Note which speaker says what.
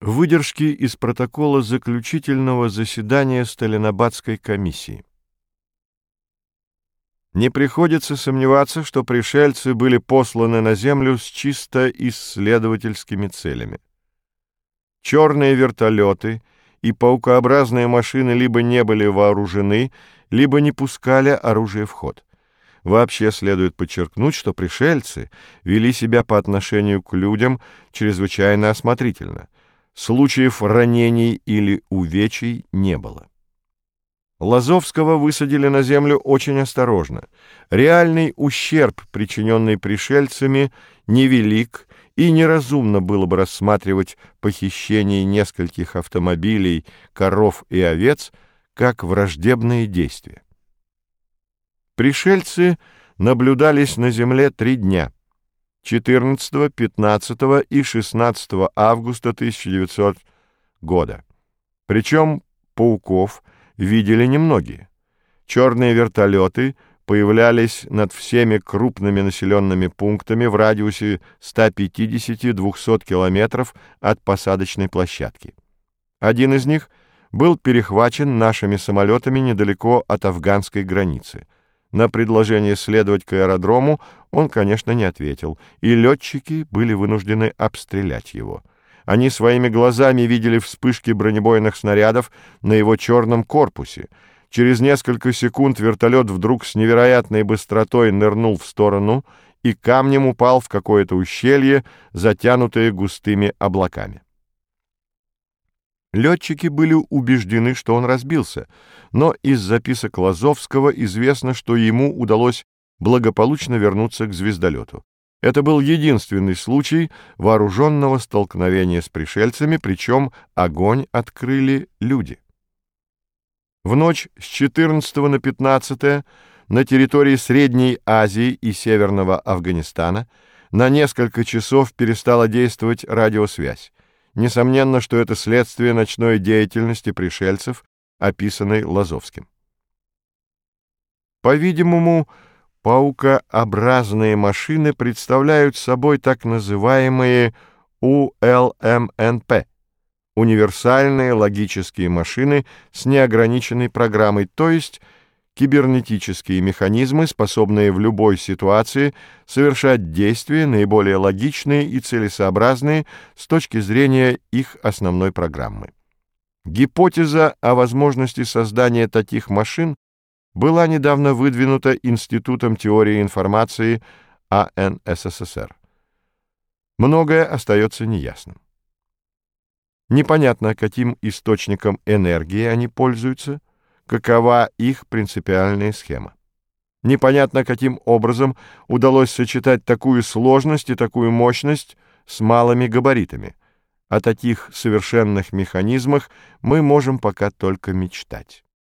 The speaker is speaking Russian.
Speaker 1: Выдержки из протокола заключительного заседания Сталинобатской комиссии. Не приходится сомневаться, что пришельцы были посланы на Землю с чисто исследовательскими целями. Черные вертолеты и паукообразные машины либо не были вооружены, либо не пускали оружие в ход. Вообще следует подчеркнуть, что пришельцы вели себя по отношению к людям чрезвычайно осмотрительно. Случаев ранений или увечий не было. Лазовского высадили на землю очень осторожно. Реальный ущерб, причиненный пришельцами, невелик, и неразумно было бы рассматривать похищение нескольких автомобилей, коров и овец как враждебные действия. Пришельцы наблюдались на земле 3 дня. 14, 15 и 16 августа 1900 года. Причем пауков видели немногие. Черные вертолеты появлялись над всеми крупными населенными пунктами в радиусе 150-200 километров от посадочной площадки. Один из них был перехвачен нашими самолетами недалеко от афганской границы. На предложение следовать к аэродрому он, конечно, не ответил, и летчики были вынуждены обстрелять его. Они своими глазами видели вспышки бронебойных снарядов на его черном корпусе. Через несколько секунд вертолет вдруг с невероятной быстротой нырнул в сторону и камнем упал в какое-то ущелье, затянутое густыми облаками. Летчики были убеждены, что он разбился, но из записок Лазовского известно, что ему удалось благополучно вернуться к звездолету. Это был единственный случай вооруженного столкновения с пришельцами, причем огонь открыли люди. В ночь с 14 на 15 на территории Средней Азии и Северного Афганистана на несколько часов перестала действовать радиосвязь. Несомненно, что это следствие ночной деятельности пришельцев, описанной Лазовским. По-видимому, паукообразные машины представляют собой так называемые УЛМНП – универсальные логические машины с неограниченной программой, то есть кибернетические механизмы, способные в любой ситуации совершать действия, наиболее логичные и целесообразные с точки зрения их основной программы. Гипотеза о возможности создания таких машин была недавно выдвинута Институтом теории информации АН СССР. Многое остается неясным. Непонятно, каким источником энергии они пользуются, какова их принципиальная схема. Непонятно, каким образом удалось сочетать такую сложность и такую мощность с малыми габаритами. О таких совершенных механизмах мы можем пока только мечтать.